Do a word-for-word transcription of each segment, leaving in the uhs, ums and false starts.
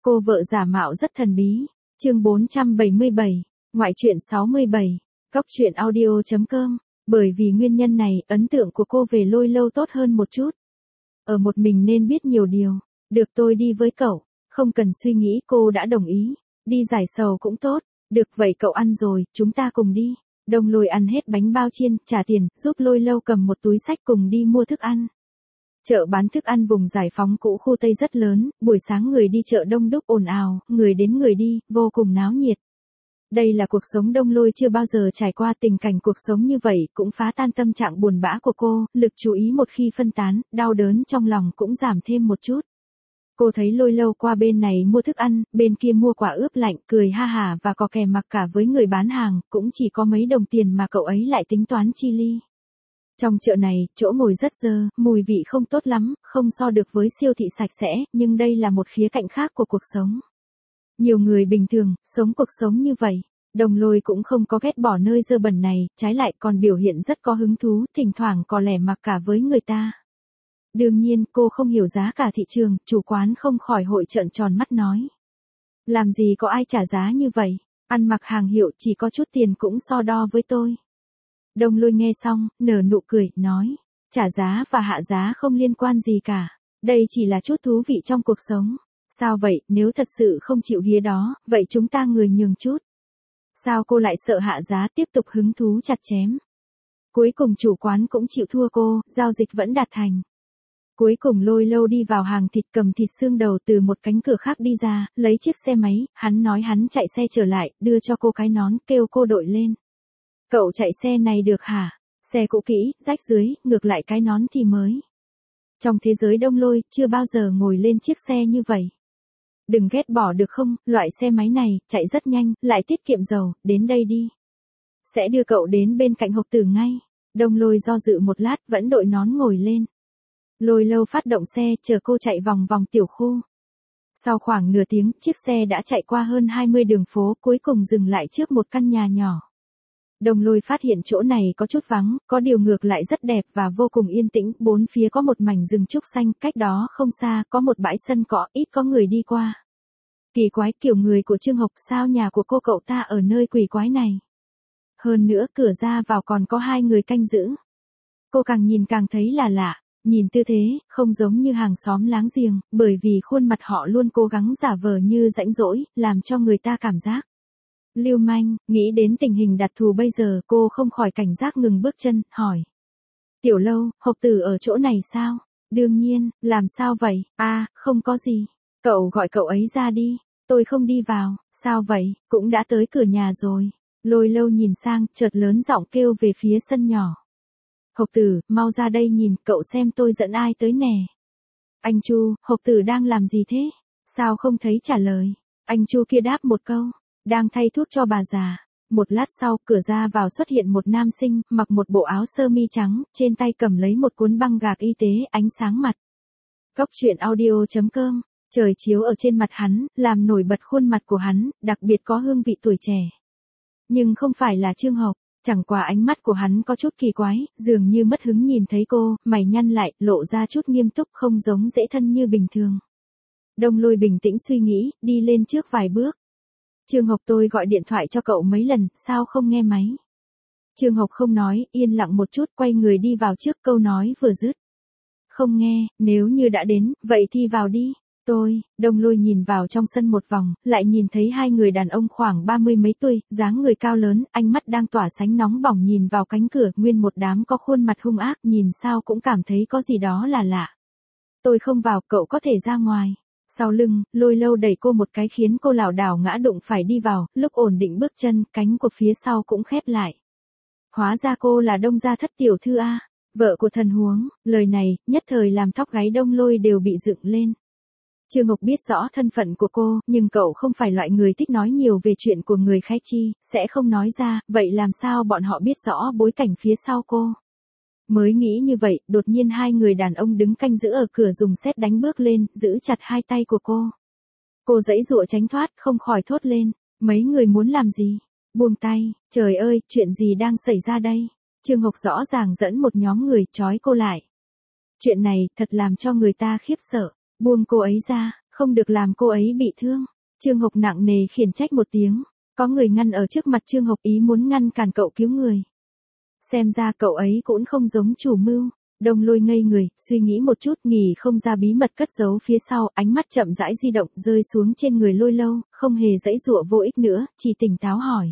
Cô vợ giả mạo rất thần bí. Chương bốn trăm bảy mươi bảy, ngoại truyện sáu mươi bảy, cóc truyện audio chấm com. Bởi vì nguyên nhân này, ấn tượng của cô về Lôi Lâu tốt hơn một chút. Ở một mình nên biết nhiều điều. Được, tôi đi với cậu. Không cần suy nghĩ, cô đã đồng ý. Đi giải sầu cũng tốt. Được, vậy cậu ăn rồi, chúng ta cùng đi. Đông Lôi ăn hết bánh bao chiên, trả tiền, giúp Lôi Lâu cầm một túi xách cùng đi mua thức ăn. Chợ bán thức ăn vùng giải phóng cũ khu Tây rất lớn, buổi sáng người đi chợ đông đúc ồn ào, người đến người đi, vô cùng náo nhiệt. Đây là cuộc sống Đông Lôi chưa bao giờ trải qua, tình cảnh cuộc sống như vậy cũng phá tan tâm trạng buồn bã của cô, lực chú ý một khi phân tán, đau đớn trong lòng cũng giảm thêm một chút. Cô thấy Lôi Lâu qua bên này mua thức ăn, bên kia mua quả ướp lạnh, cười ha hả và có kè mặc cả với người bán hàng, cũng chỉ có mấy đồng tiền mà cậu ấy lại tính toán chi ly. Trong chợ này, chỗ ngồi rất dơ, mùi vị không tốt lắm, không so được với siêu thị sạch sẽ, nhưng đây là một khía cạnh khác của cuộc sống. Nhiều người bình thường, sống cuộc sống như vậy. Đồng Lôi cũng không có ghét bỏ nơi dơ bẩn này, trái lại còn biểu hiện rất có hứng thú, thỉnh thoảng có lẻ mặc cả với người ta. Đương nhiên, cô không hiểu giá cả thị trường, chủ quán không khỏi hội trợn tròn mắt nói. Làm gì có ai trả giá như vậy, ăn mặc hàng hiệu chỉ có chút tiền cũng so đo với tôi. Đông Lôi nghe xong, nở nụ cười, nói, trả giá và hạ giá không liên quan gì cả, đây chỉ là chút thú vị trong cuộc sống. Sao vậy, nếu thật sự không chịu ghía đó, vậy chúng ta người nhường chút. Sao cô lại sợ hạ giá, tiếp tục hứng thú chặt chém. Cuối cùng chủ quán cũng chịu thua cô, giao dịch vẫn đạt thành. Cuối cùng Lôi Lâu đi vào hàng thịt, cầm thịt xương đầu từ một cánh cửa khác đi ra, lấy chiếc xe máy, hắn nói hắn chạy xe trở lại, đưa cho cô cái nón, kêu cô đội lên. Cậu chạy xe này được hả? Xe cũ kỹ, rách dưới, ngược lại cái nón thì mới. Trong thế giới Đông Lôi, chưa bao giờ ngồi lên chiếc xe như vậy. Đừng ghét bỏ được không, loại xe máy này, chạy rất nhanh, lại tiết kiệm dầu, đến đây đi. Sẽ đưa cậu đến bên cạnh Hộc Tử ngay. Đông Lôi do dự một lát, vẫn đội nón ngồi lên. Lôi Lâu phát động xe, chờ cô chạy vòng vòng tiểu khu. Sau khoảng nửa tiếng, chiếc xe đã chạy qua hơn hai mươi đường phố, cuối cùng dừng lại trước một căn nhà nhỏ. Đông Lôi phát hiện chỗ này có chút vắng, có điều ngược lại rất đẹp và vô cùng yên tĩnh, bốn phía có một mảnh rừng trúc xanh, cách đó không xa có một bãi sân cỏ, ít có người đi qua. Kỳ quái, kiểu người của Trương Hộc, sao nhà của cô cậu ta ở nơi quỷ quái này? Hơn nữa, cửa ra vào còn có hai người canh giữ. Cô càng nhìn càng thấy là lạ, nhìn tư thế, không giống như hàng xóm láng giềng, bởi vì khuôn mặt họ luôn cố gắng giả vờ như rãnh rỗi, làm cho người ta cảm giác lưu manh. Nghĩ đến tình hình đặc thù bây giờ, cô không khỏi cảnh giác ngừng bước chân, hỏi. Tiểu Lâu, Hộc Tử ở chỗ này sao? Đương nhiên, làm sao vậy? À, không có gì. Cậu gọi cậu ấy ra đi. Tôi không đi vào. Sao vậy? Cũng đã tới cửa nhà rồi. Lôi Lâu nhìn sang, chợt lớn giọng kêu về phía sân nhỏ. Hộc Tử, mau ra đây nhìn, cậu xem tôi dẫn ai tới nè. Anh Chu, Hộc Tử đang làm gì thế? Sao không thấy trả lời? Anh Chu kia đáp một câu. Đang thay thuốc cho bà già. Một lát sau, cửa ra vào xuất hiện một nam sinh, mặc một bộ áo sơ mi trắng, trên tay cầm lấy một cuốn băng gạc y tế, ánh sáng mặt. Cóc truyện audio chấm com. Trời chiếu ở trên mặt hắn, làm nổi bật khuôn mặt của hắn, đặc biệt có hương vị tuổi trẻ. Nhưng không phải là Trương Hộc, chẳng qua ánh mắt của hắn có chút kỳ quái, dường như mất hứng nhìn thấy cô, mày nhăn lại, lộ ra chút nghiêm túc, không giống dễ thân như bình thường. Đông Lôi bình tĩnh suy nghĩ, đi lên trước vài bước. Trương Hộc, tôi gọi điện thoại cho cậu mấy lần, sao không nghe máy? Trương Hộc không nói, yên lặng một chút, quay người đi vào trước, câu nói vừa dứt. Không nghe, nếu như đã đến, vậy thì vào đi. Tôi, Đông Lôi nhìn vào trong sân một vòng, lại nhìn thấy hai người đàn ông khoảng ba mươi mấy tuổi, dáng người cao lớn, ánh mắt đang tỏa sáng nóng bỏng nhìn vào cánh cửa, nguyên một đám có khuôn mặt hung ác, nhìn sao cũng cảm thấy có gì đó là lạ. Tôi không vào, cậu có thể ra ngoài. Sau lưng, Lôi Lâu đẩy cô một cái khiến cô lảo đảo ngã đụng phải đi vào, lúc ổn định bước chân, cánh của phía sau cũng khép lại. Hóa ra cô là Đông gia thất tiểu thư A, vợ của thần huống, lời này, nhất thời làm tóc gáy Đông Lôi đều bị dựng lên. Trương Ngọc biết rõ thân phận của cô, nhưng cậu không phải loại người thích nói nhiều về chuyện của người khác chi, sẽ không nói ra, vậy làm sao bọn họ biết rõ bối cảnh phía sau cô? Mới nghĩ như vậy, đột nhiên hai người đàn ông đứng canh giữ ở cửa dùng sét đánh bước lên, giữ chặt hai tay của cô. Cô giãy giụa tránh thoát, không khỏi thốt lên, mấy người muốn làm gì? Buông tay, trời ơi, chuyện gì đang xảy ra đây? Trương Ngọc rõ ràng dẫn một nhóm người trói cô lại. Chuyện này thật làm cho người ta khiếp sợ. Buông cô ấy ra, Không được làm cô ấy bị thương. Trương Hộc nặng nề khiển trách một tiếng. Có người ngăn ở trước mặt Trương Hộc ý muốn ngăn cản cậu cứu người. Xem ra cậu ấy cũng không giống chủ mưu. Đông Lôi ngây người, suy nghĩ một chút nghỉ không ra bí mật cất giấu phía sau, ánh mắt chậm rãi di động rơi xuống trên người Lôi Lâu, không hề dãy dụa vô ích nữa, chỉ tỉnh táo hỏi.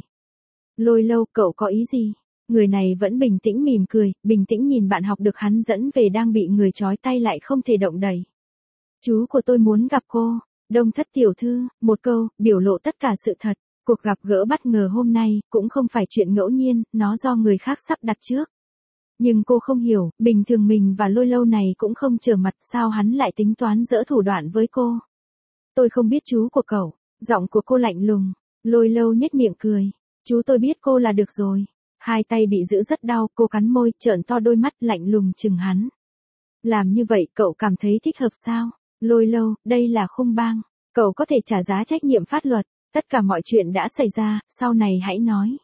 Lôi Lâu, cậu có ý gì? Người này vẫn bình tĩnh mỉm cười, bình tĩnh nhìn bạn học được hắn dẫn về đang bị người trói tay lại không thể động đậy. Chú của tôi muốn gặp cô. Đông Thất tiểu thư, một câu, biểu lộ tất cả sự thật. Cuộc gặp gỡ bất ngờ hôm nay, cũng không phải chuyện ngẫu nhiên, nó do người khác sắp đặt trước. Nhưng cô không hiểu, bình thường mình và Lôi Lâu này cũng không trở mặt, sao hắn lại tính toán dỡ thủ đoạn với cô. Tôi không biết chú của cậu. Giọng của cô lạnh lùng. Lôi Lâu nhếch miệng cười. Chú tôi biết cô là được rồi. Hai tay bị giữ rất đau, cô cắn môi, trợn to đôi mắt lạnh lùng chừng hắn. Làm như vậy cậu cảm thấy thích hợp sao? Lôi Lâu, đây là khung bang. Cậu có thể trả giá trách nhiệm pháp luật. Tất cả mọi chuyện đã xảy ra, sau này hãy nói.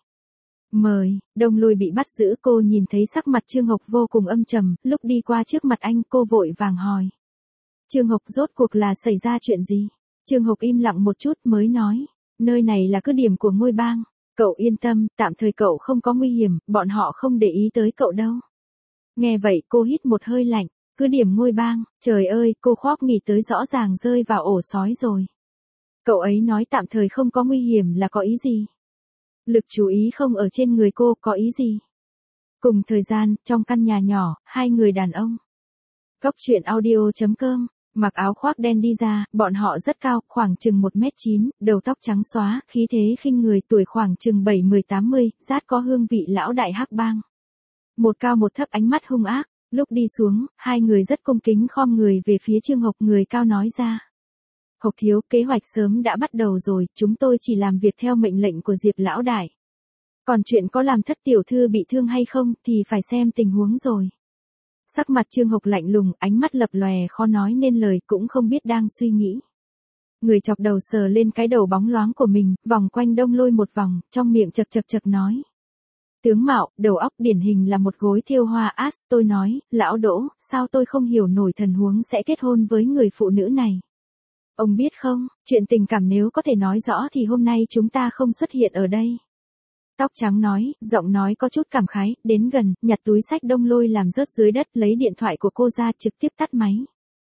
Mời. Đông Lôi bị bắt giữ, cô nhìn thấy sắc mặt Trương Hộc vô cùng âm trầm, lúc đi qua trước mặt anh cô vội vàng hỏi. Trương Hộc, rốt cuộc là xảy ra chuyện gì? Trương Hộc im lặng một chút mới nói. Nơi này là cứ điểm của ngôi bang. Cậu yên tâm, tạm thời cậu không có nguy hiểm, bọn họ không để ý tới cậu đâu. Nghe vậy cô hít một hơi lạnh. Cứ điểm ngôi bang, trời ơi, cô khoác nghĩ tới rõ ràng rơi vào ổ sói rồi. Cậu ấy nói tạm thời không có nguy hiểm là có ý gì? Lực chú ý không ở trên người cô, có ý gì? Cùng thời gian, trong căn nhà nhỏ, hai người đàn ông. Cốc truyện audio chấm com, mặc áo khoác đen đi ra, bọn họ rất cao, khoảng chừng một mét chín, đầu tóc trắng xóa, khí thế khinh người, tuổi khoảng chừng bảy mươi tám mươi, rát có hương vị lão đại hắc bang. Một cao một thấp, ánh mắt hung ác. Lúc đi xuống, hai người rất cung kính khom người về phía Trương Hộc, người cao nói ra. Hộc thiếu, kế hoạch sớm đã bắt đầu rồi, chúng tôi chỉ làm việc theo mệnh lệnh của Diệp lão đại. Còn chuyện có làm thất tiểu thư bị thương hay không thì phải xem tình huống rồi. Sắc mặt Trương Hộc lạnh lùng, ánh mắt lập lòe khó nói nên lời, cũng không biết đang suy nghĩ. Người chọc đầu sờ lên cái đầu bóng loáng của mình, vòng quanh Đông Lôi một vòng, trong miệng chật chật chật nói. Tướng mạo, đầu óc điển hình là một gối thêu hoa ás, tôi nói, lão Đỗ, sao tôi không hiểu nổi thần huống sẽ kết hôn với người phụ nữ này. Ông biết không, chuyện tình cảm nếu có thể nói rõ thì hôm nay chúng ta không xuất hiện ở đây. Tóc trắng nói, giọng nói có chút cảm khái, đến gần, nhặt túi sách Đông Lôi làm rớt dưới đất, lấy điện thoại của cô ra trực tiếp tắt máy.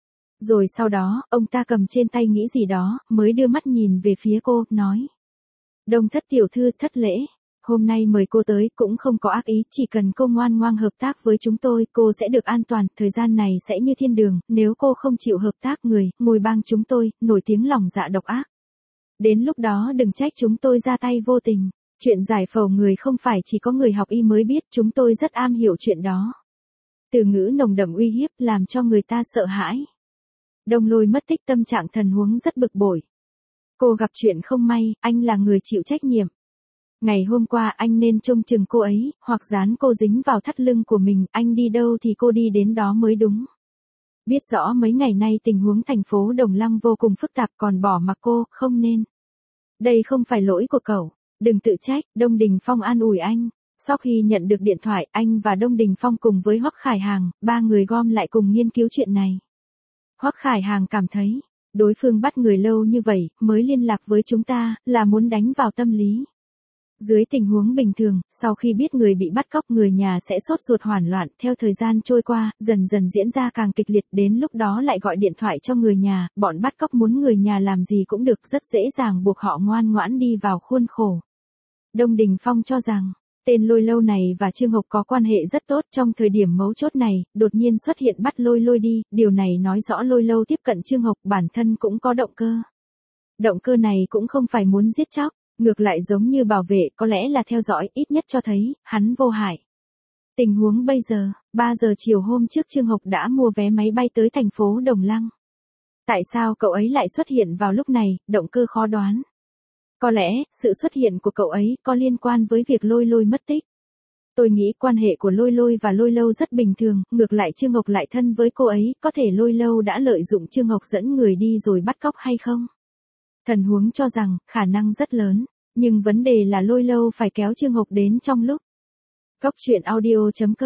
Rồi sau đó, ông ta cầm trên tay nghĩ gì đó, mới đưa mắt nhìn về phía cô, nói. Đông Thất tiểu thư, thất lễ. Hôm nay mời cô tới cũng không có ác ý, chỉ cần cô ngoan ngoãn hợp tác với chúng tôi, cô sẽ được an toàn, thời gian này sẽ như thiên đường, nếu cô không chịu hợp tác người, ngôi bang chúng tôi, nổi tiếng lòng dạ độc ác. Đến lúc đó đừng trách chúng tôi ra tay vô tình, chuyện giải phẫu người không phải chỉ có người học y mới biết, chúng tôi rất am hiểu chuyện đó. Từ ngữ nồng đậm uy hiếp làm cho người ta sợ hãi. Đông Lôi mất tích, tâm trạng thần huống rất bực bội. Cô gặp chuyện không may, anh là người chịu trách nhiệm. Ngày hôm qua anh nên trông chừng cô ấy, hoặc dán cô dính vào thắt lưng của mình, anh đi đâu thì cô đi đến đó mới đúng. Biết rõ mấy ngày nay tình huống thành phố Đồng Lăng vô cùng phức tạp còn bỏ mặc cô, không nên. Đây không phải lỗi của cậu, đừng tự trách, Đông Đình Phong an ủi anh. Sau khi nhận được điện thoại, anh và Đông Đình Phong cùng với Hoắc Khải Hàng, ba người gom lại cùng nghiên cứu chuyện này. Hoắc Khải Hàng cảm thấy, đối phương bắt người lâu như vậy, mới liên lạc với chúng ta, là muốn đánh vào tâm lý. Dưới tình huống bình thường, sau khi biết người bị bắt cóc người nhà sẽ sốt ruột hoảng loạn, theo thời gian trôi qua, dần dần diễn ra càng kịch liệt, đến lúc đó lại gọi điện thoại cho người nhà, bọn bắt cóc muốn người nhà làm gì cũng được, rất dễ dàng buộc họ ngoan ngoãn đi vào khuôn khổ. Đông Đình Phong cho rằng, tên Lôi Lâu này và Trương Hộc có quan hệ rất tốt, trong thời điểm mấu chốt này, đột nhiên xuất hiện bắt Lôi Lôi đi, điều này nói rõ Lôi Lâu tiếp cận Trương Hộc bản thân cũng có động cơ. Động cơ này cũng không phải muốn giết chóc. Ngược lại giống như bảo vệ, có lẽ là theo dõi, ít nhất cho thấy, hắn vô hại. Tình huống bây giờ, ba giờ chiều hôm trước Trương Hộc đã mua vé máy bay tới thành phố Đồng Lăng. Tại sao cậu ấy lại xuất hiện vào lúc này, động cơ khó đoán. Có lẽ, sự xuất hiện của cậu ấy có liên quan với việc Lôi Lôi mất tích. Tôi nghĩ quan hệ của Lôi Lôi và Lôi Lâu rất bình thường, ngược lại Trương Hộc lại thân với cô ấy, có thể Lôi Lâu đã lợi dụng Trương Hộc dẫn người đi rồi bắt cóc hay không? Thần huống cho rằng, khả năng rất lớn, nhưng vấn đề là Lôi Lâu phải kéo Trương Hộc đến trong lúc. Cốc truyện audio chấm com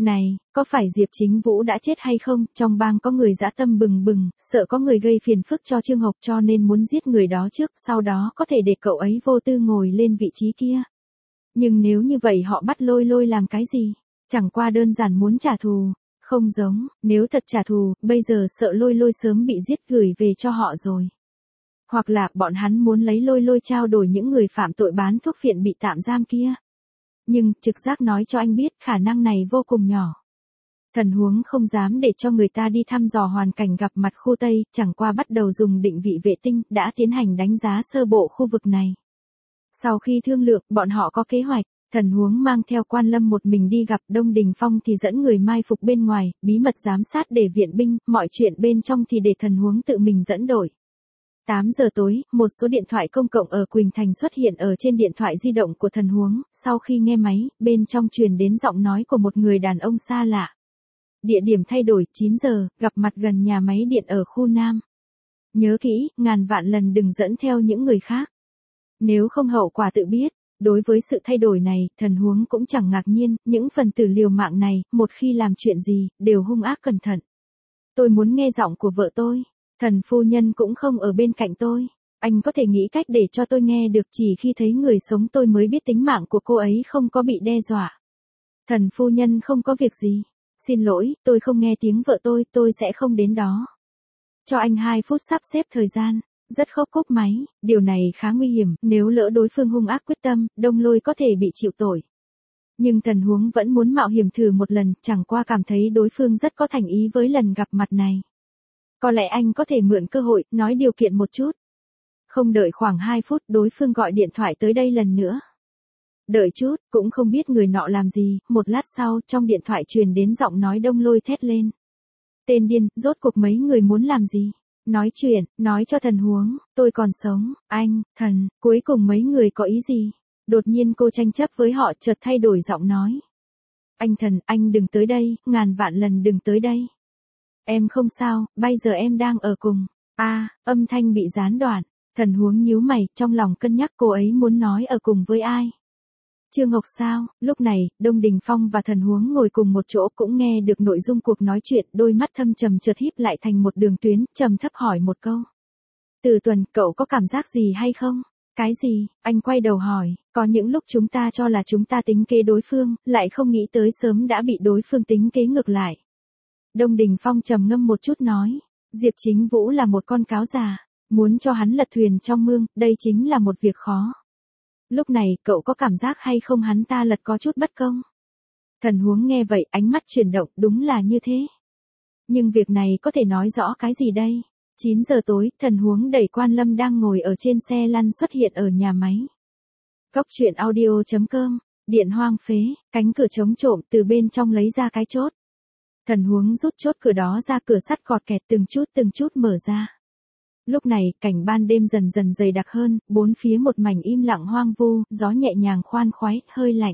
Này, có phải Diệp Chính Vũ đã chết hay không? Trong bang có người dã tâm bừng bừng, sợ có người gây phiền phức cho Trương Hộc cho nên muốn giết người đó trước, sau đó có thể để cậu ấy vô tư ngồi lên vị trí kia. Nhưng nếu như vậy họ bắt Lôi Lôi làm cái gì? Chẳng qua đơn giản muốn trả thù. Không giống, nếu thật trả thù, bây giờ sợ Lôi Lôi sớm bị giết gửi về cho họ rồi. Hoặc là bọn hắn muốn lấy Lôi Lôi trao đổi những người phạm tội bán thuốc phiện bị tạm giam kia. Nhưng, trực giác nói cho anh biết khả năng này vô cùng nhỏ. Thần Huống không dám để cho người ta đi thăm dò hoàn cảnh gặp mặt khu Tây, chẳng qua bắt đầu dùng định vị vệ tinh, đã tiến hành đánh giá sơ bộ khu vực này. Sau khi thương lượng, bọn họ có kế hoạch, Thần Huống mang theo Quan Lâm một mình đi gặp Đông Đình Phong thì dẫn người mai phục bên ngoài, bí mật giám sát để viện binh, mọi chuyện bên trong thì để Thần Huống tự mình dẫn đội. tám giờ tối, một số điện thoại công cộng ở Quỳnh Thành xuất hiện ở trên điện thoại di động của Thần Huống, sau khi nghe máy, bên trong truyền đến giọng nói của một người đàn ông xa lạ. Địa điểm thay đổi, chín giờ, gặp mặt gần nhà máy điện ở khu Nam. Nhớ kỹ, ngàn vạn lần đừng dẫn theo những người khác. Nếu không hậu quả tự biết. Đối với sự thay đổi này, Thần Huống cũng chẳng ngạc nhiên, những phần tử liều mạng này, một khi làm chuyện gì, đều hung ác cẩn thận. Tôi muốn nghe giọng của vợ tôi. Thần phu nhân cũng không ở bên cạnh tôi. Anh có thể nghĩ cách để cho tôi nghe được, chỉ khi thấy người sống tôi mới biết tính mạng của cô ấy không có bị đe dọa. Thần phu nhân không có việc gì. Xin lỗi, tôi không nghe tiếng vợ tôi, tôi sẽ không đến đó. Cho anh hai phút sắp xếp thời gian. Rất khóc cúp máy, điều này khá nguy hiểm, nếu lỡ đối phương hung ác quyết tâm, Đông Lôi có thể bị chịu tội. Nhưng Thần Huống vẫn muốn mạo hiểm thử một lần, chẳng qua cảm thấy đối phương rất có thành ý với lần gặp mặt này. Có lẽ anh có thể mượn cơ hội, nói điều kiện một chút. Không đợi khoảng hai phút, đối phương gọi điện thoại tới đây lần nữa. Đợi chút, cũng không biết người nọ làm gì, một lát sau, trong điện thoại truyền đến giọng nói Đông Lôi thét lên. Tên điên, rốt cuộc mấy người muốn làm gì? Nói chuyện, nói cho Thần Huống, tôi còn sống, anh, thần, cuối cùng mấy người có ý gì? Đột nhiên cô tranh chấp với họ chợt thay đổi giọng nói. Anh thần, anh đừng tới đây, ngàn vạn lần đừng tới đây. Em không sao, bây giờ em đang ở cùng. A, à, âm thanh bị gián đoạn, Thần Huống nhíu mày, trong lòng cân nhắc cô ấy muốn nói ở cùng với ai. Trương Ngọc sao? Lúc này, Đông Đình Phong và Thần Huống ngồi cùng một chỗ cũng nghe được nội dung cuộc nói chuyện, đôi mắt thâm trầm chợt híp lại thành một đường tuyến, trầm thấp hỏi một câu. Từ Tuần, cậu có cảm giác gì hay không? Cái gì? Anh quay đầu hỏi, có những lúc chúng ta cho là chúng ta tính kế đối phương, lại không nghĩ tới sớm đã bị đối phương tính kế ngược lại. Đông Đình Phong trầm ngâm một chút nói, Diệp Chính Vũ là một con cáo già, muốn cho hắn lật thuyền trong mương, đây chính là một việc khó. Lúc này, cậu có cảm giác hay không hắn ta lật có chút bất công? Thần Huống nghe vậy, ánh mắt chuyển động, đúng là như thế. Nhưng việc này có thể nói rõ cái gì đây? chín giờ tối, Thần Huống đẩy Quan Lâm đang ngồi ở trên xe lăn xuất hiện ở nhà máy. Cóc truyện audio chấm com, điện hoang phế, cánh cửa chống trộm từ bên trong lấy ra cái chốt. Thần Huống rút chốt cửa đó ra, cửa sắt cọt kẹt từng chút từng chút mở ra. Lúc này, cảnh ban đêm dần dần dày đặc hơn, bốn phía một mảnh im lặng hoang vu, gió nhẹ nhàng khoan khoái, hơi lạnh.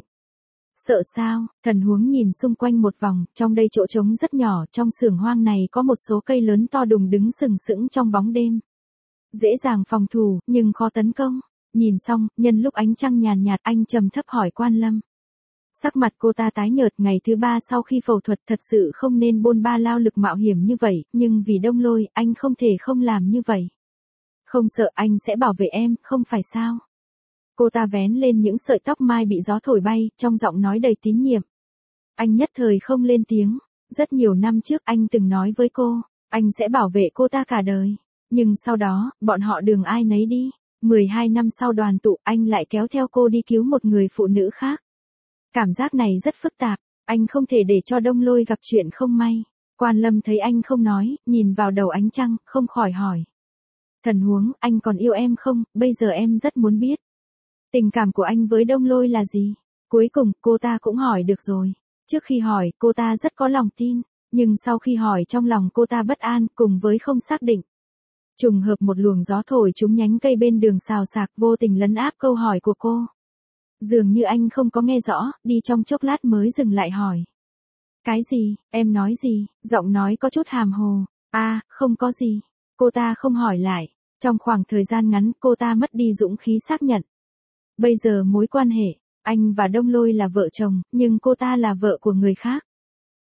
Sợ sao? Thần Huống nhìn xung quanh một vòng, trong đây chỗ trống rất nhỏ, trong xưởng hoang này có một số cây lớn to đùng đứng sừng sững trong bóng đêm. Dễ dàng phòng thủ, nhưng khó tấn công. Nhìn xong, nhân lúc ánh trăng nhàn nhạt, anh trầm thấp hỏi Quan Lâm. Sắc mặt cô ta tái nhợt, ngày thứ ba sau khi phẫu thuật thật sự không nên bôn ba lao lực mạo hiểm như vậy, nhưng vì Đông Lôi, anh không thể không làm như vậy. Không sợ, anh sẽ bảo vệ em, không phải sao? Cô ta vén lên những sợi tóc mai bị gió thổi bay, trong giọng nói đầy tín nhiệm. Anh nhất thời không lên tiếng. Rất nhiều năm trước anh từng nói với cô, anh sẽ bảo vệ cô ta cả đời. Nhưng sau đó, bọn họ đường ai nấy đi. mười hai năm sau đoàn tụ, anh lại kéo theo cô đi cứu một người phụ nữ khác. Cảm giác này rất phức tạp, anh không thể để cho Đông Lôi gặp chuyện không may. Quan Lâm thấy anh không nói, nhìn vào đầu ánh trăng, không khỏi hỏi. Thần Huống, anh còn yêu em không? Bây giờ em rất muốn biết. Tình cảm của anh với Đông Lôi là gì? Cuối cùng, cô ta cũng hỏi được rồi. Trước khi hỏi, cô ta rất có lòng tin, nhưng sau khi hỏi trong lòng cô ta bất an, cùng với không xác định. Trùng hợp một luồng gió thổi trúng nhánh cây bên đường xào xạc, vô tình lấn áp câu hỏi của cô. Dường như anh không có nghe rõ, đi trong chốc lát mới dừng lại hỏi. Cái gì, em nói gì? Giọng nói có chút hàm hồ. A, à, không có gì. Cô ta không hỏi lại. Trong khoảng thời gian ngắn, cô ta mất đi dũng khí xác nhận. Bây giờ mối quan hệ, anh và Đông Lôi là vợ chồng, nhưng cô ta là vợ của người khác.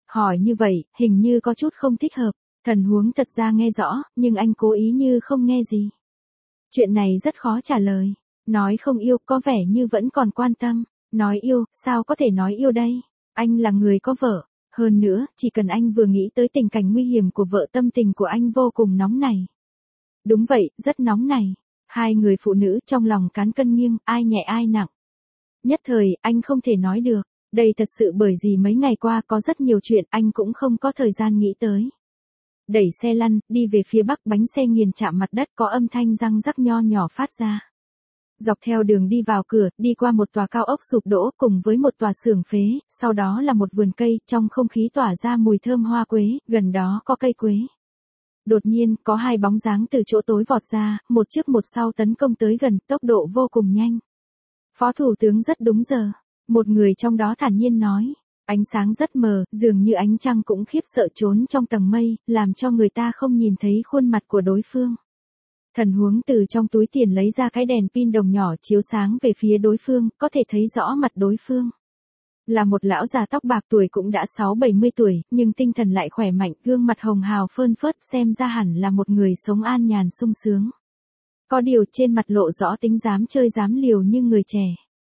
Hỏi như vậy, hình như có chút không thích hợp. Thần huống thật ra nghe rõ, nhưng anh cố ý như không nghe gì. Chuyện này rất khó trả lời. Nói không yêu có vẻ như vẫn còn quan tâm. Nói yêu, sao có thể nói yêu đây? Anh là người có vợ. Hơn nữa, chỉ cần anh vừa nghĩ tới tình cảnh nguy hiểm của vợ, tâm tình của anh vô cùng nóng này. Đúng vậy, rất nóng này. Hai người phụ nữ trong lòng cán cân nghiêng, ai nhẹ ai nặng. Nhất thời, anh không thể nói được. Đây thật sự bởi vì mấy ngày qua có rất nhiều chuyện anh cũng không có thời gian nghĩ tới. Đẩy xe lăn, đi về phía bắc, bánh xe nghiền chạm mặt đất, có âm thanh răng rắc nho nhỏ phát ra. Dọc theo đường đi vào cửa, đi qua một tòa cao ốc sụp đổ cùng với một tòa xưởng phế, sau đó là một vườn cây, trong không khí tỏa ra mùi thơm hoa quế, gần đó có cây quế. Đột nhiên, có hai bóng dáng từ chỗ tối vọt ra, một trước một sau tấn công tới gần, tốc độ vô cùng nhanh. Phó thủ tướng rất đúng giờ. Một người trong đó thản nhiên nói. Ánh sáng rất mờ, dường như ánh trăng cũng khiếp sợ trốn trong tầng mây, làm cho người ta không nhìn thấy khuôn mặt của đối phương. Thần huống từ trong túi tiền lấy ra cái đèn pin đồng nhỏ chiếu sáng về phía đối phương, có thể thấy rõ mặt đối phương. Là một lão già tóc bạc, tuổi cũng đã sáu bảy mươi tuổi, nhưng tinh thần lại khỏe mạnh, gương mặt hồng hào phơn phớt, xem ra hẳn là một người sống an nhàn sung sướng. Có điều trên mặt lộ rõ tính dám chơi dám liều như người trẻ.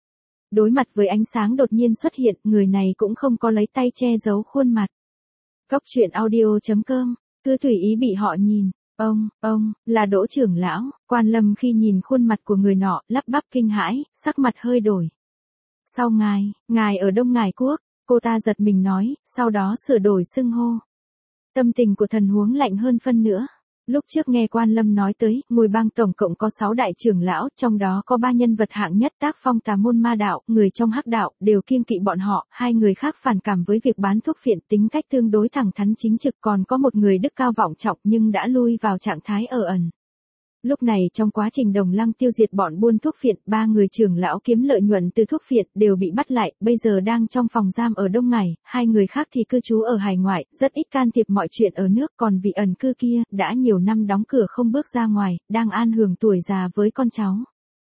Đối mặt với ánh sáng đột nhiên xuất hiện, người này cũng không có lấy tay che giấu khuôn mặt. Cốc truyện audio chấm com, cứ tùy ý bị họ nhìn. Ông, ông, là Đỗ trưởng lão. Quan Lâm khi nhìn khuôn mặt của người nọ, lắp bắp kinh hãi, sắc mặt hơi đổi. Sao ngài, ngài ở Đông Ngải Quốc, cô ta giật mình nói, sau đó sửa đổi xưng hô. Tâm tình của thần huống lạnh hơn phân nữa. Lúc trước nghe Quan Lâm nói tới, Ngôi Bang tổng cộng có sáu đại trưởng lão, trong đó có ba nhân vật hạng nhất tác phong tà môn ma đạo, người trong hắc đạo, đều kiêng kỵ bọn họ, hai người khác phản cảm với việc bán thuốc phiện, tính cách tương đối thẳng thắn chính trực, còn có một người đức cao vọng trọng nhưng đã lui vào trạng thái ở ẩn. Lúc này trong quá trình Đồng Lăng tiêu diệt bọn buôn thuốc phiện, ba người trưởng lão kiếm lợi nhuận từ thuốc phiện đều bị bắt lại, bây giờ đang trong phòng giam ở Đông Ngải, hai người khác thì cư trú ở hải ngoại, rất ít can thiệp mọi chuyện ở nước, còn vị ẩn cư kia, đã nhiều năm đóng cửa không bước ra ngoài, đang an hưởng tuổi già với con cháu.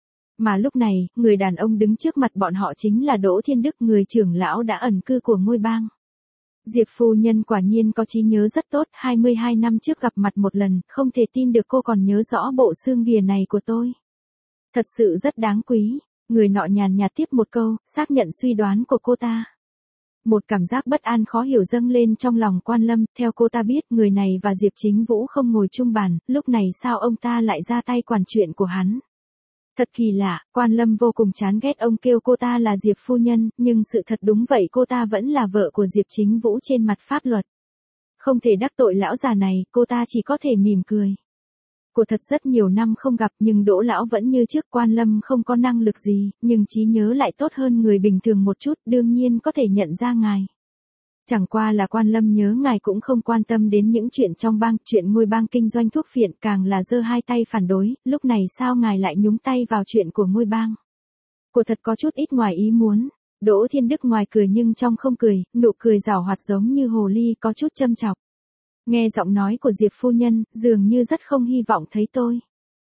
Mà lúc này, người đàn ông đứng trước mặt bọn họ chính là Đỗ Thiên Đức, người trưởng lão đã ẩn cư của Ngôi Bang. Diệp phu nhân quả nhiên có trí nhớ rất tốt, hai mươi hai năm trước gặp mặt một lần, không thể tin được cô còn nhớ rõ bộ xương ghìa này của tôi. Thật sự rất đáng quý. Người nọ nhàn nhạt tiếp một câu, xác nhận suy đoán của cô ta. Một cảm giác bất an khó hiểu dâng lên trong lòng Quan Lâm, theo cô ta biết người này và Diệp Chính Vũ không ngồi chung bàn, lúc này sao ông ta lại ra tay quản chuyện của hắn. Thật kỳ lạ, Quan Lâm vô cùng chán ghét ông kêu cô ta là Diệp phu nhân, nhưng sự thật đúng vậy, cô ta vẫn là vợ của Diệp Chính Vũ trên mặt pháp luật. Không thể đắc tội lão già này, cô ta chỉ có thể mỉm cười. Cô thật rất nhiều năm không gặp nhưng Đỗ lão vẫn như trước. Quan Lâm không có năng lực gì, nhưng trí nhớ lại tốt hơn người bình thường một chút, đương nhiên có thể nhận ra ngài. Chẳng qua là Quan Lâm nhớ ngài cũng không quan tâm đến những chuyện trong bang, chuyện Ngôi Bang kinh doanh thuốc phiện, càng là giơ hai tay phản đối, lúc này sao ngài lại nhúng tay vào chuyện của Ngôi Bang. Cô thật có chút ít ngoài ý muốn. Đỗ Thiên Đức ngoài cười nhưng trong không cười, nụ cười giảo hoạt giống như hồ ly, có chút châm chọc. Nghe giọng nói của Diệp phu nhân, dường như rất không hy vọng thấy tôi.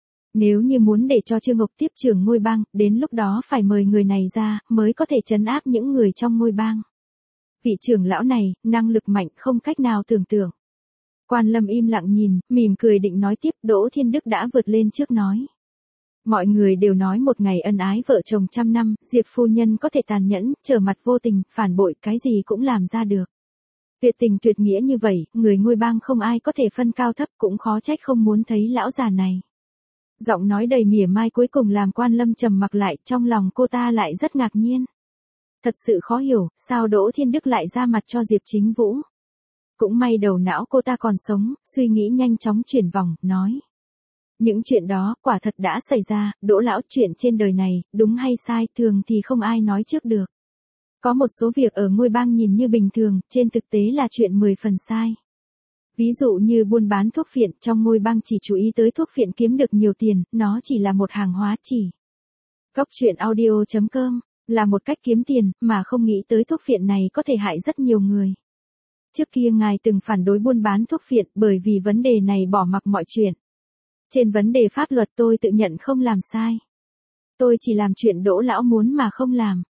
Nếu như muốn để cho Trương Ngọc tiếp trưởng Ngôi Bang, đến lúc đó phải mời người này ra, mới có thể trấn áp những người trong Ngôi Bang. Vị trưởng lão này, năng lực mạnh không cách nào tưởng tượng. Quan Lâm im lặng nhìn, mỉm cười định nói tiếp, Đỗ Thiên Đức đã vượt lên trước nói. Mọi người đều nói một ngày ân ái vợ chồng trăm năm, Diệp phu nhân có thể tàn nhẫn, trở mặt vô tình, phản bội, cái gì cũng làm ra được. Tuyệt tình tuyệt nghĩa như vậy, người Ngôi Bang không ai có thể phân cao thấp, cũng khó trách không muốn thấy lão già này. Giọng nói đầy mỉa mai cuối cùng làm Quan Lâm trầm mặc lại, trong lòng cô ta lại rất ngạc nhiên. Thật sự khó hiểu, sao Đỗ Thiên Đức lại ra mặt cho Diệp Chính Vũ. Cũng may đầu não cô ta còn sống, suy nghĩ nhanh chóng chuyển vòng, nói. Những chuyện đó, quả thật đã xảy ra, Đỗ lão, chuyện trên đời này, đúng hay sai, thường thì không ai nói trước được. Có một số việc ở Ngôi Bang nhìn như bình thường, trên thực tế là chuyện mười phần sai. Ví dụ như buôn bán thuốc phiện, trong Ngôi Bang chỉ chú ý tới thuốc phiện kiếm được nhiều tiền, nó chỉ là một hàng hóa chỉ. Cốc truyện audio chấm com là một cách kiếm tiền, mà không nghĩ tới thuốc phiện này có thể hại rất nhiều người. Trước kia ngài từng phản đối buôn bán thuốc phiện, bởi vì vấn đề này bỏ mặc mọi chuyện. Trên vấn đề pháp luật tôi tự nhận không làm sai. Tôi chỉ làm chuyện Đỗ lão muốn mà không làm.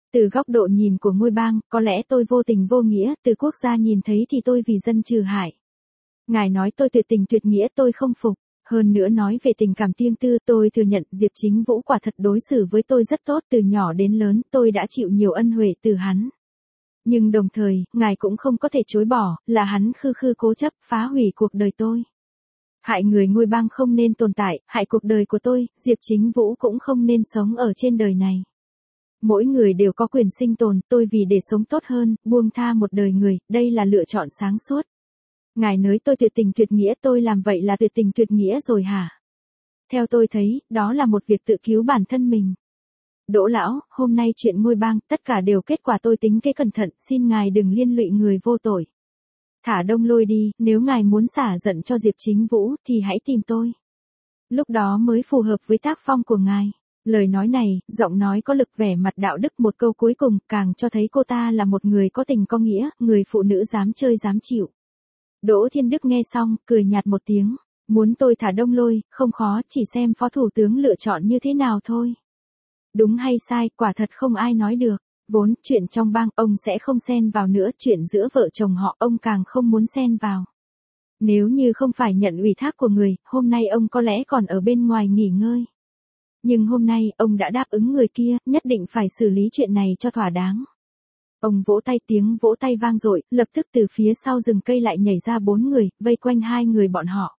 Từ góc độ nhìn của Ngôi Bang, có lẽ tôi vô tình vô nghĩa, từ quốc gia nhìn thấy thì tôi vì dân trừ hại. Ngài nói tôi tuyệt tình tuyệt nghĩa, tôi không phục. Hơn nữa nói về tình cảm riêng tư, tôi thừa nhận Diệp Chính Vũ quả thật đối xử với tôi rất tốt, từ nhỏ đến lớn, tôi đã chịu nhiều ân huệ từ hắn. Nhưng đồng thời, ngài cũng không có thể chối bỏ, là hắn khư khư cố chấp, phá hủy cuộc đời tôi. Hại người Ngôi Bang không nên tồn tại, hại cuộc đời của tôi, Diệp Chính Vũ cũng không nên sống ở trên đời này. Mỗi người đều có quyền sinh tồn, tôi vì để sống tốt hơn, buông tha một đời người, đây là lựa chọn sáng suốt. Ngài nói tôi tuyệt tình tuyệt nghĩa, tôi làm vậy là tuyệt tình tuyệt nghĩa rồi hả? Theo tôi thấy, đó là một việc tự cứu bản thân mình. Đỗ lão, hôm nay chuyện Ngôi Bang, tất cả đều kết quả tôi tính kế cẩn thận, xin ngài đừng liên lụy người vô tội. Thả Đông Lôi đi, nếu ngài muốn xả giận cho Diệp Chính Vũ, thì hãy tìm tôi. Lúc đó mới phù hợp với tác phong của ngài. Lời nói này, giọng nói có lực, vẻ mặt đạo đức, một câu cuối cùng, càng cho thấy cô ta là một người có tình có nghĩa, người phụ nữ dám chơi dám chịu. Đỗ Thiên Đức nghe xong, cười nhạt một tiếng. Muốn tôi thả Đông Lôi, không khó, chỉ xem phó thủ tướng lựa chọn như thế nào thôi. Đúng hay sai, quả thật không ai nói được. Vốn, chuyện trong bang, ông sẽ không xen vào nữa, chuyện giữa vợ chồng họ, ông càng không muốn xen vào. Nếu như không phải nhận ủy thác của người, hôm nay ông có lẽ còn ở bên ngoài nghỉ ngơi. Nhưng hôm nay, ông đã đáp ứng người kia, nhất định phải xử lý chuyện này cho thỏa đáng. Ông vỗ tay, tiếng vỗ tay vang dội, lập tức từ phía sau rừng cây lại nhảy ra bốn người, vây quanh hai người bọn họ.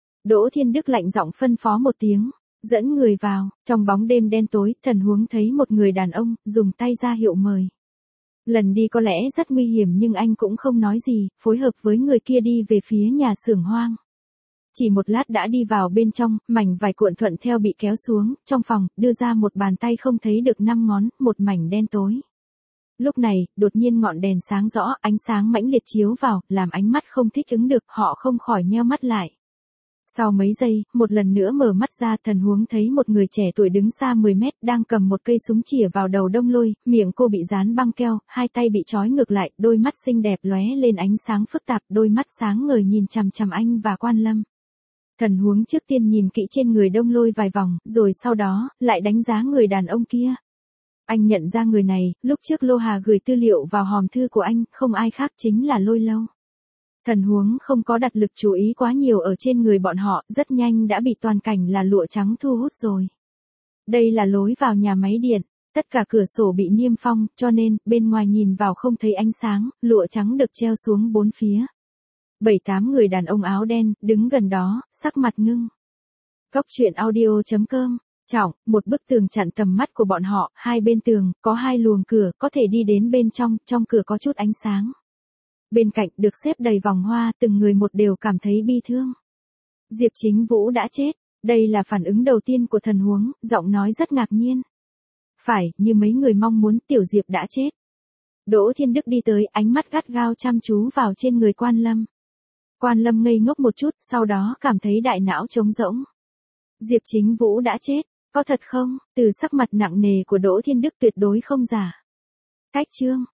Đỗ Thiên Đức lạnh giọng phân phó một tiếng, dẫn người vào. Trong bóng đêm đen tối, Thần Huống thấy một người đàn ông, dùng tay ra hiệu mời. Lần đi có lẽ rất nguy hiểm nhưng anh cũng không nói gì, phối hợp với người kia đi về phía nhà xưởng hoang. Chỉ một lát đã đi vào bên trong, mảnh vải cuộn thuận theo bị kéo xuống, trong phòng, đưa ra một bàn tay không thấy được năm ngón, một mảnh đen tối. Lúc này, đột nhiên ngọn đèn sáng rõ, ánh sáng mãnh liệt chiếu vào, làm ánh mắt không thích ứng được, họ không khỏi nheo mắt lại. Sau mấy giây, một lần nữa mở mắt ra, Thần Huống thấy một người trẻ tuổi đứng xa mười mét, đang cầm một cây súng chĩa vào đầu Đông Lôi, miệng cô bị dán băng keo, hai tay bị trói ngược lại, đôi mắt xinh đẹp lóe lên ánh sáng phức tạp, đôi mắt sáng ngời nhìn chằm chằm anh và Quan Lâm. Thần Huống trước tiên nhìn kỹ trên người Đông Lôi vài vòng, rồi sau đó, lại đánh giá người đàn ông kia. Anh nhận ra người này, lúc trước Lô Hà gửi tư liệu vào hòm thư của anh, không ai khác chính là Lôi Lâu. Thần Huống không có đặt lực chú ý quá nhiều ở trên người bọn họ, rất nhanh đã bị toàn cảnh là lụa trắng thu hút rồi. Đây là lối vào nhà máy điện, tất cả cửa sổ bị niêm phong, cho nên, bên ngoài nhìn vào không thấy ánh sáng, lụa trắng được treo xuống bốn phía. Bảy tám người đàn ông áo đen, đứng gần đó, sắc mặt ngưng. Góc truyện audio chấm com. Trọng, một bức tường chặn tầm mắt của bọn họ, hai bên tường, có hai luồng cửa, có thể đi đến bên trong, trong cửa có chút ánh sáng. Bên cạnh, được xếp đầy vòng hoa, từng người một đều cảm thấy bi thương. Diệp Chính Vũ đã chết, đây là phản ứng đầu tiên của Thần Huống, giọng nói rất ngạc nhiên. Phải, như mấy người mong muốn, Tiểu Diệp đã chết. Đỗ Thiên Đức đi tới, ánh mắt gắt gao chăm chú vào trên người Quan Lâm. Quan Lâm ngây ngốc một chút, sau đó cảm thấy đại não trống rỗng. Diệp Chính Vũ đã chết, có thật không? Từ sắc mặt nặng nề của Đỗ Thiên Đức tuyệt đối không giả. Cách chương.